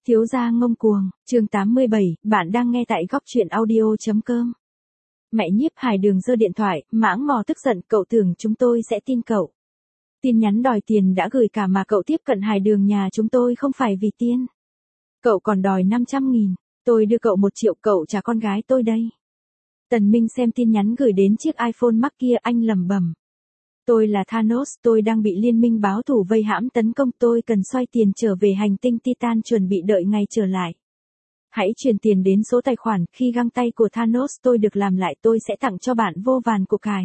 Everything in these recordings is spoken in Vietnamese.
Thiếu gia ngông cuồng, chương 87, bạn đang nghe tại góc truyện audio.com. Mẹ Nhiếp Hải Đường giơ điện thoại, mãng mò tức giận, cậu tưởng chúng tôi sẽ tin cậu. Tin nhắn đòi tiền đã gửi cả mà cậu tiếp cận Hải Đường nhà chúng tôi không phải vì tiền. Cậu còn đòi 500.000, tôi đưa cậu 1 triệu, cậu trả con gái tôi đây. Tần Minh xem tin nhắn gửi đến chiếc iPhone Max kia, anh lẩm bẩm. Tôi là Thanos, tôi đang bị liên minh báo thù vây hãm tấn công, tôi cần xoay tiền trở về hành tinh Titan, chuẩn bị đợi ngày trở lại. Hãy chuyển tiền đến số tài khoản, khi găng tay của Thanos tôi được làm lại tôi sẽ tặng cho bạn vô vàn của cải.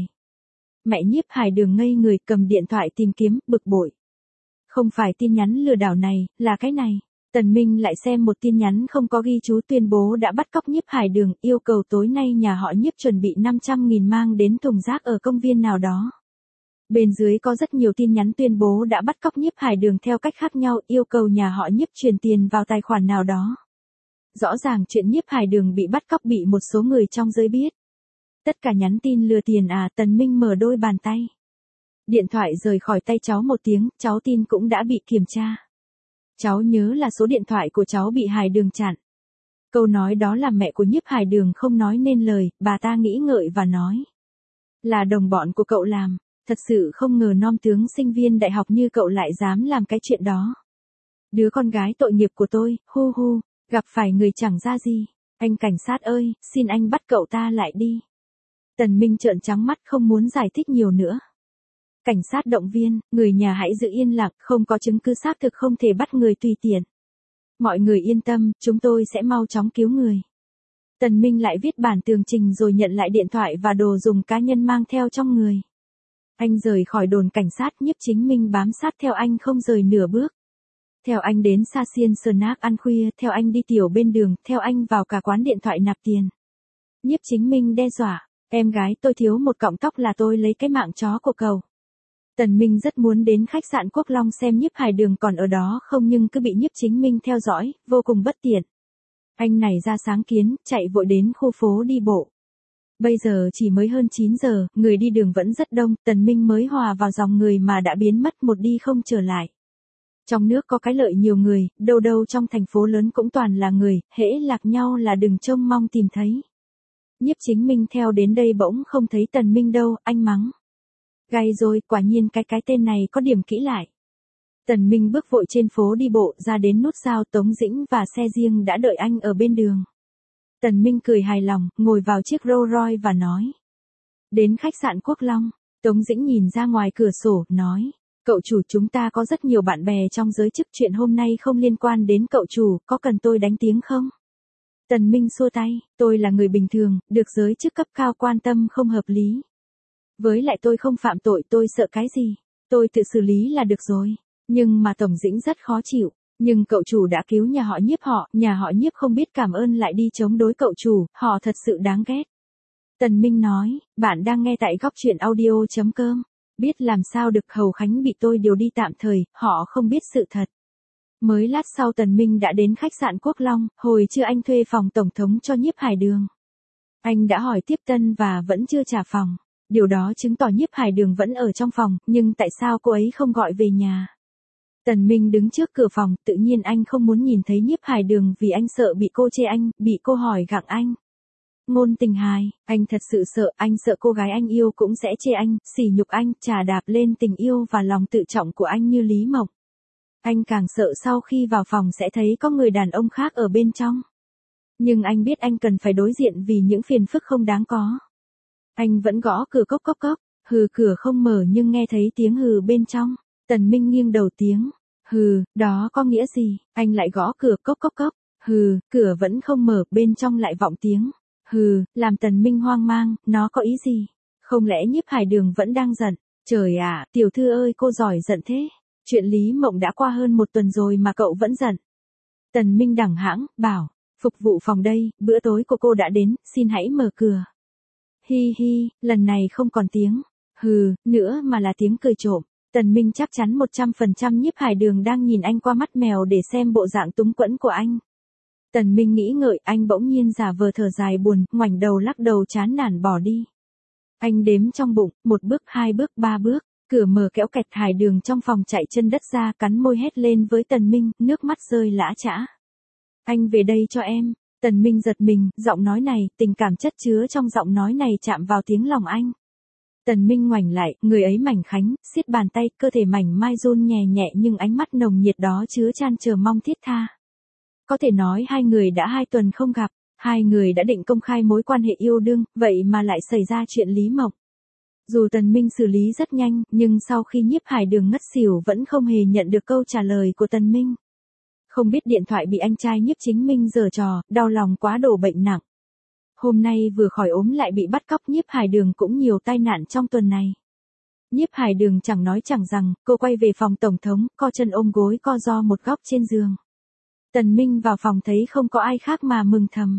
Mẹ Nhiếp Hải Đường ngây người, cầm điện thoại tìm kiếm, bực bội. Không phải tin nhắn lừa đảo này, là cái này. Tần Minh lại xem một tin nhắn không có ghi chú tuyên bố đã bắt cóc Nhiếp Hải Đường, yêu cầu tối nay nhà họ Nhiếp chuẩn bị 500.000 mang đến thùng rác ở công viên nào đó. Bên dưới có rất nhiều tin nhắn tuyên bố đã bắt cóc Nhiếp Hải Đường theo cách khác nhau, yêu cầu nhà họ Nhiếp chuyển tiền vào tài khoản nào đó. Rõ ràng chuyện Nhiếp Hải Đường bị bắt cóc bị một số người trong giới biết. Tất cả nhắn tin lừa tiền à? Tần Minh mở đôi bàn tay. Điện thoại rời khỏi tay cháu một tiếng, cháu tin cũng đã bị kiểm tra. Cháu nhớ là số điện thoại của cháu bị Hải Đường chặn. Câu nói đó làm mẹ của Nhiếp Hải Đường không nói nên lời, bà ta nghĩ ngợi và nói. Là đồng bọn của cậu làm. Thật sự không ngờ nom tướng sinh viên đại học như cậu lại dám làm cái chuyện đó. Đứa con gái tội nghiệp của tôi, hu hu, gặp phải người chẳng ra gì. Anh cảnh sát ơi, xin anh bắt cậu ta lại đi. Tần Minh trợn trắng mắt không muốn giải thích nhiều nữa. Cảnh sát động viên, người nhà hãy giữ yên lặng, không có chứng cứ xác thực không thể bắt người tùy tiện. Mọi người yên tâm, chúng tôi sẽ mau chóng cứu người. Tần Minh lại viết bản tường trình rồi nhận lại điện thoại và đồ dùng cá nhân mang theo trong người. Anh rời khỏi đồn cảnh sát, Nhiếp Chính Minh bám sát theo anh không rời nửa bước. Theo anh đến Sa Xiên Snack ăn khuya, theo anh đi tiểu bên đường, theo anh vào cả quán điện thoại nạp tiền. Nhiếp Chính Minh đe dọa, em gái tôi thiếu một cọng tóc là tôi lấy cái mạng chó của cậu. Tần Minh rất muốn đến khách sạn Quốc Long xem Nhiếp Hải Đường còn ở đó không, nhưng cứ bị Nhiếp Chính Minh theo dõi, vô cùng bất tiện. Anh nảy ra sáng kiến, chạy vội đến khu phố đi bộ. Bây giờ chỉ mới hơn 9 giờ, người đi đường vẫn rất đông, Tần Minh mới hòa vào dòng người mà đã biến mất một đi không trở lại. Trong nước có cái lợi nhiều người, đâu đâu trong thành phố lớn cũng toàn là người, hễ lạc nhau là đừng trông mong tìm thấy. Nhiếp Chính Minh theo đến đây bỗng không thấy Tần Minh đâu, anh mắng. Gay rồi, quả nhiên cái tên này có điểm kỹ lại. Tần Minh bước vội trên phố đi bộ ra đến nút giao, Tống Dĩnh và xe riêng đã đợi anh ở bên đường. Tần Minh cười hài lòng, ngồi vào chiếc Rolls Royce và nói. Đến khách sạn Quốc Long, Tống Dĩnh nhìn ra ngoài cửa sổ, nói. Cậu chủ, chúng ta có rất nhiều bạn bè trong giới chức, chuyện hôm nay không liên quan đến cậu chủ, có cần tôi đánh tiếng không? Tần Minh xua tay, tôi là người bình thường, được giới chức cấp cao quan tâm không hợp lý. Với lại tôi không phạm tội, tôi sợ cái gì? Tôi tự xử lý là được rồi. Nhưng mà Tổng Dĩnh rất khó chịu. Nhưng cậu chủ đã cứu nhà họ Nhiếp không biết cảm ơn lại đi chống đối cậu chủ, họ thật sự đáng ghét. Tần Minh nói, bạn đang nghe tại góc truyện audio.com. Biết làm sao được, Hầu Khánh bị tôi điều đi tạm thời, họ không biết sự thật. Mới lát sau Tần Minh đã đến khách sạn Quốc Long, hồi trưa anh thuê phòng tổng thống cho Nhiếp Hải Đường. Anh đã hỏi tiếp tân và vẫn chưa trả phòng. Điều đó chứng tỏ Nhiếp Hải Đường vẫn ở trong phòng, nhưng tại sao cô ấy không gọi về nhà? Tần Minh đứng trước cửa phòng, tự nhiên anh không muốn nhìn thấy Nhiếp Hải Đường vì anh sợ bị cô chê anh, bị cô hỏi gặng anh. Ngôn tình hài, anh thật sự sợ, anh sợ cô gái anh yêu cũng sẽ chê anh, sỉ nhục anh, chà đạp lên tình yêu và lòng tự trọng của anh như Lý Mộc. Anh càng sợ sau khi vào phòng sẽ thấy có người đàn ông khác ở bên trong. Nhưng anh biết anh cần phải đối diện vì những phiền phức không đáng có. Anh vẫn gõ cửa cốc cốc cốc, hừ, cửa không mở nhưng nghe thấy tiếng hừ bên trong. Tần Minh nghiêng đầu tiếng, hừ, đó có nghĩa gì? Anh lại gõ cửa cốc cốc cốc, hừ, cửa vẫn không mở, bên trong lại vọng tiếng, hừ, làm Tần Minh hoang mang, nó có ý gì? Không lẽ Nhiếp Hải Đường vẫn đang giận? Trời ạ, tiểu thư ơi, cô giỏi giận thế. Chuyện Lý Mộng đã qua hơn 1 tuần rồi mà cậu vẫn giận. Tần Minh đẳng hãng, bảo, phục vụ phòng đây, bữa tối của cô đã đến, xin hãy mở cửa. Hi hi, lần này không còn tiếng, hừ, nữa mà là tiếng cười trộm. Tần Minh chắc chắn 100% Nhiếp Hải Đường đang nhìn anh qua mắt mèo để xem bộ dạng túng quẫn của anh. Tần Minh nghĩ ngợi, anh bỗng nhiên giả vờ thở dài buồn, ngoảnh đầu lắc đầu chán nản bỏ đi. Anh đếm trong bụng, 1 bước, 2 bước, 3 bước, cửa mở kéo kẹt, Hải Đường trong phòng chạy chân đất ra, cắn môi hét lên với Tần Minh, nước mắt rơi lã chã. Anh về đây cho em. Tần Minh giật mình, giọng nói này, tình cảm chất chứa trong giọng nói này chạm vào tiếng lòng anh. Tần Minh ngoảnh lại, người ấy mảnh khảnh, siết bàn tay, cơ thể mảnh mai run nhẹ nhẹ nhưng ánh mắt nồng nhiệt đó chứa chan chờ mong thiết tha. Có thể nói hai người đã 2 tuần không gặp, hai người đã định công khai mối quan hệ yêu đương, vậy mà lại xảy ra chuyện Lý Mộng. Dù Tần Minh xử lý rất nhanh, nhưng sau khi Nhiếp Hải Đường ngất xỉu vẫn không hề nhận được câu trả lời của Tần Minh. Không biết điện thoại bị anh trai Nhiếp Chính Minh giở trò, đau lòng quá đổ bệnh nặng. Hôm nay vừa khỏi ốm lại bị bắt cóc, Nhiếp Hải Đường cũng nhiều tai nạn trong tuần này. Nhiếp Hải Đường chẳng nói chẳng rằng, cô quay về phòng tổng thống, co chân ôm gối co ro một góc trên giường. Tần Minh vào phòng thấy không có ai khác mà mừng thầm.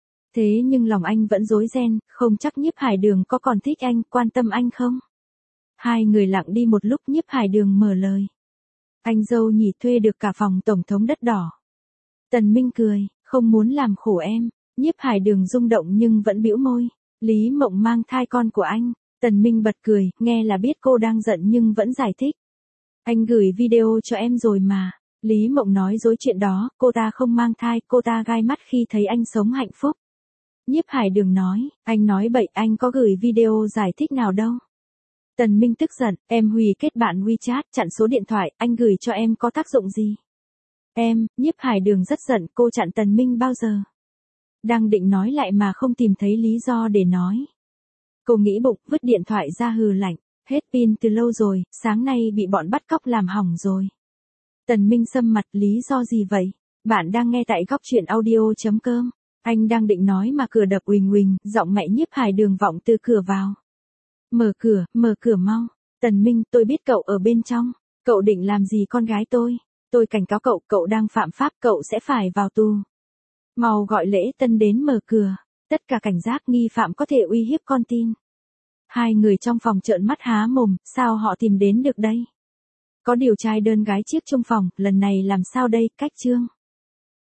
Thế nhưng lòng anh vẫn rối ren, không chắc Nhiếp Hải Đường có còn thích anh, quan tâm anh không? Hai người lặng đi một lúc, Nhiếp Hải Đường mở lời. Anh dâu nhỉ, thuê được cả phòng tổng thống đất đỏ. Tần Minh cười, không muốn làm khổ em. Nhiếp Hải Đường rung động nhưng vẫn bĩu môi. Lý Mộng mang thai con của anh. Tần Minh bật cười, nghe là biết cô đang giận nhưng vẫn giải thích. Anh gửi video cho em rồi mà. Lý Mộng nói dối chuyện đó, cô ta không mang thai, cô ta gai mắt khi thấy anh sống hạnh phúc. Nhiếp Hải Đường nói, anh nói bậy, anh có gửi video giải thích nào đâu. Tần Minh tức giận, em hủy kết bạn WeChat, chặn số điện thoại, anh gửi cho em có tác dụng gì? Em, Nhiếp Hải Đường rất giận, cô chặn Tần Minh bao giờ? Đang định nói lại mà không tìm thấy lý do để nói. Cô nghĩ bụng, vứt điện thoại ra hừ lạnh, hết pin từ lâu rồi, sáng nay bị bọn bắt cóc làm hỏng rồi. Tần Minh sầm mặt, lý do gì vậy? Bạn đang nghe tại góc truyện audio.com. Anh đang định nói mà cửa đập uỳnh uỳnh, giọng mẹ Nhiếp Hải Đường vọng từ cửa vào. Mở cửa mau. Tần Minh, tôi biết cậu ở bên trong. Cậu định làm gì con gái tôi? Tôi cảnh cáo cậu, cậu đang phạm pháp, cậu sẽ phải vào tù. Mau gọi lễ tân đến mở cửa. Tất cả cảnh giác, nghi phạm có thể uy hiếp con tin. Hai người trong phòng trợn mắt há mồm, sao họ tìm đến được đây? Có điều trai đơn gái chiếc trong phòng, lần này làm sao đây, cách chương.